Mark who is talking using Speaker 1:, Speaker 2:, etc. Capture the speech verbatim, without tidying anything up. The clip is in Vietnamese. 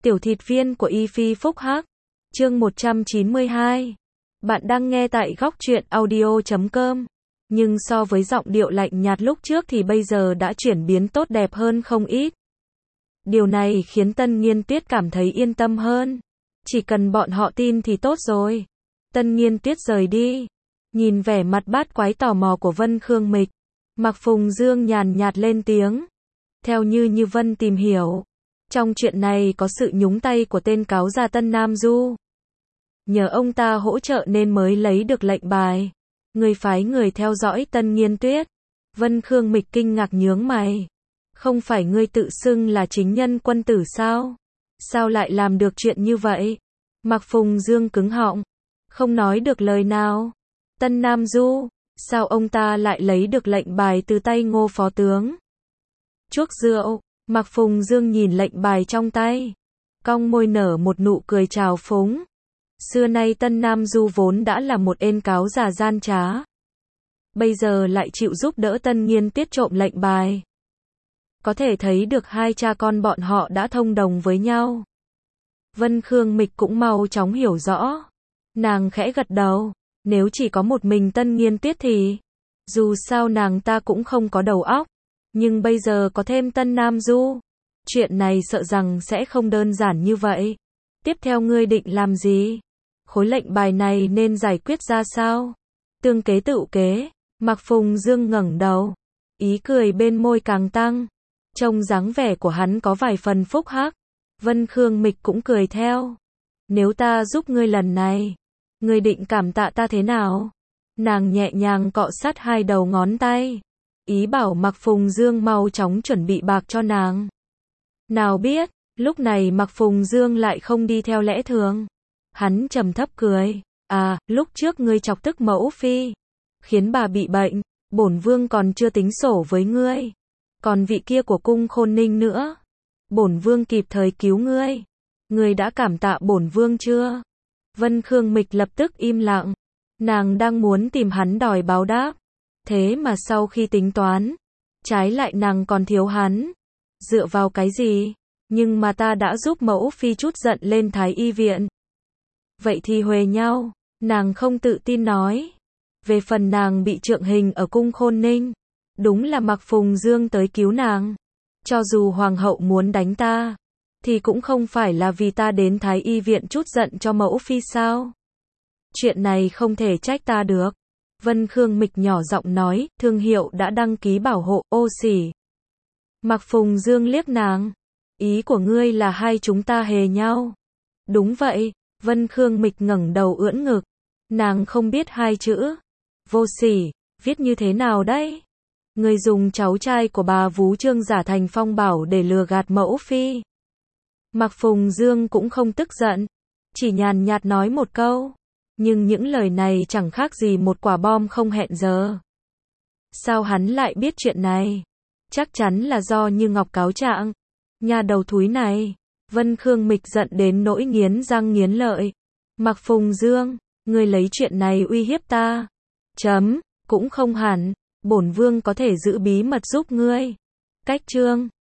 Speaker 1: Tiểu thịt viên của Y Phi Phúc Hắc, chương một trăm chín mươi hai. Bạn đang nghe tại góc truyện audio chấm com. Nhưng so với giọng điệu lạnh nhạt lúc trước thì bây giờ đã chuyển biến tốt đẹp hơn không ít. Điều này khiến Tân Nghiên Tuyết cảm thấy yên tâm hơn. Chỉ cần bọn họ tin thì tốt rồi. Tân Nghiên Tuyết rời đi. Nhìn vẻ mặt bát quái tò mò của Vân Khương Mịch, Mạc Phùng Dương nhàn nhạt lên tiếng. Theo như Như Vân tìm hiểu, trong chuyện này có sự nhúng tay của tên cáo già Tân Nam Du. Nhờ ông ta hỗ trợ nên mới lấy được lệnh bài. Người phái người theo dõi Tân Nghiên Tuyết. Vân Khương Mịch kinh ngạc nhướng mày. Không phải ngươi tự xưng là chính nhân quân tử sao? Sao lại làm được chuyện như vậy? Mạc Phùng Dương cứng họng, không nói được lời nào. Tân Nam Du, sao ông ta lại lấy được lệnh bài từ tay Ngô phó tướng? Chuốc rượu, Mạc Phùng Dương nhìn lệnh bài trong tay, cong môi nở một nụ cười trào phúng. Xưa nay Tân Nam Du vốn đã là một ên cáo già gian trá, bây giờ lại chịu giúp đỡ Tân Nghiên Tuyết trộm lệnh bài. Có thể thấy được hai cha con bọn họ đã thông đồng với nhau. Vân Khương Mịch cũng mau chóng hiểu rõ. Nàng khẽ gật đầu. Nếu chỉ có một mình Tân Nghiên Tuyết thì, dù sao nàng ta cũng không có đầu óc. Nhưng bây giờ có thêm Tân Nam Du, chuyện này sợ rằng sẽ không đơn giản như vậy. Tiếp theo ngươi định làm gì? Khối lệnh bài này nên giải quyết ra sao? Tương kế tựu kế, Mạc Phùng Dương ngẩng đầu, ý cười bên môi càng tăng. Trông dáng vẻ của hắn có vài phần phúc hắc. Vân Khương Mịch cũng cười theo. Nếu ta giúp ngươi lần này, ngươi định cảm tạ ta thế nào? Nàng nhẹ nhàng cọ sát hai đầu ngón tay, ý bảo Mạc Phùng Dương mau chóng chuẩn bị bạc cho nàng. Nào biết, lúc này Mạc Phùng Dương lại không đi theo lẽ thường. Hắn trầm thấp cười. À, lúc trước ngươi chọc tức mẫu phi, khiến bà bị bệnh, bổn vương còn chưa tính sổ với ngươi. Còn vị kia của cung Khôn Ninh nữa, bổn vương kịp thời cứu ngươi. Ngươi đã cảm tạ bổn vương chưa? Vân Khương Mịch lập tức im lặng. Nàng đang muốn tìm hắn đòi báo đáp. Thế mà sau khi tính toán, trái lại nàng còn thiếu hắn. Dựa vào cái gì? Nhưng mà ta đã giúp mẫu phi chút giận lên Thái Y viện. Vậy thì huề nhau, nàng không tự tin nói. Về phần nàng bị trượng hình ở cung Khôn Ninh, đúng là Mạc Phùng Dương tới cứu nàng. Cho dù hoàng hậu muốn đánh ta, thì cũng không phải là vì ta đến Thái Y viện chút giận cho mẫu phi sao? Chuyện này không thể trách ta được. Vân Khương Mịch nhỏ giọng nói, thương hiệu đã đăng ký bảo hộ, ô xỉ. Mạc Phùng Dương liếc nàng. Ý của ngươi là hai chúng ta hề nhau. Đúng vậy, Vân Khương Mịch ngẩng đầu ưỡn ngực. Nàng không biết hai chữ vô sỉ viết như thế nào đấy? Ngươi dùng cháu trai của bà Vú Trương giả thành Phong Bảo để lừa gạt mẫu phi. Mạc Phùng Dương cũng không tức giận, chỉ nhàn nhạt nói một câu. Nhưng những lời này chẳng khác gì một quả bom không hẹn giờ. Sao hắn lại biết chuyện này? Chắc chắn là do Như Ngọc cáo trạng. Nhà đầu thúi này. Vân Khương Mịch giận đến nỗi nghiến răng nghiến lợi. Mạc Phùng Dương, ngươi lấy chuyện này uy hiếp ta. Chấm, cũng không hẳn. Bổn vương có thể giữ bí mật giúp ngươi. Cách chương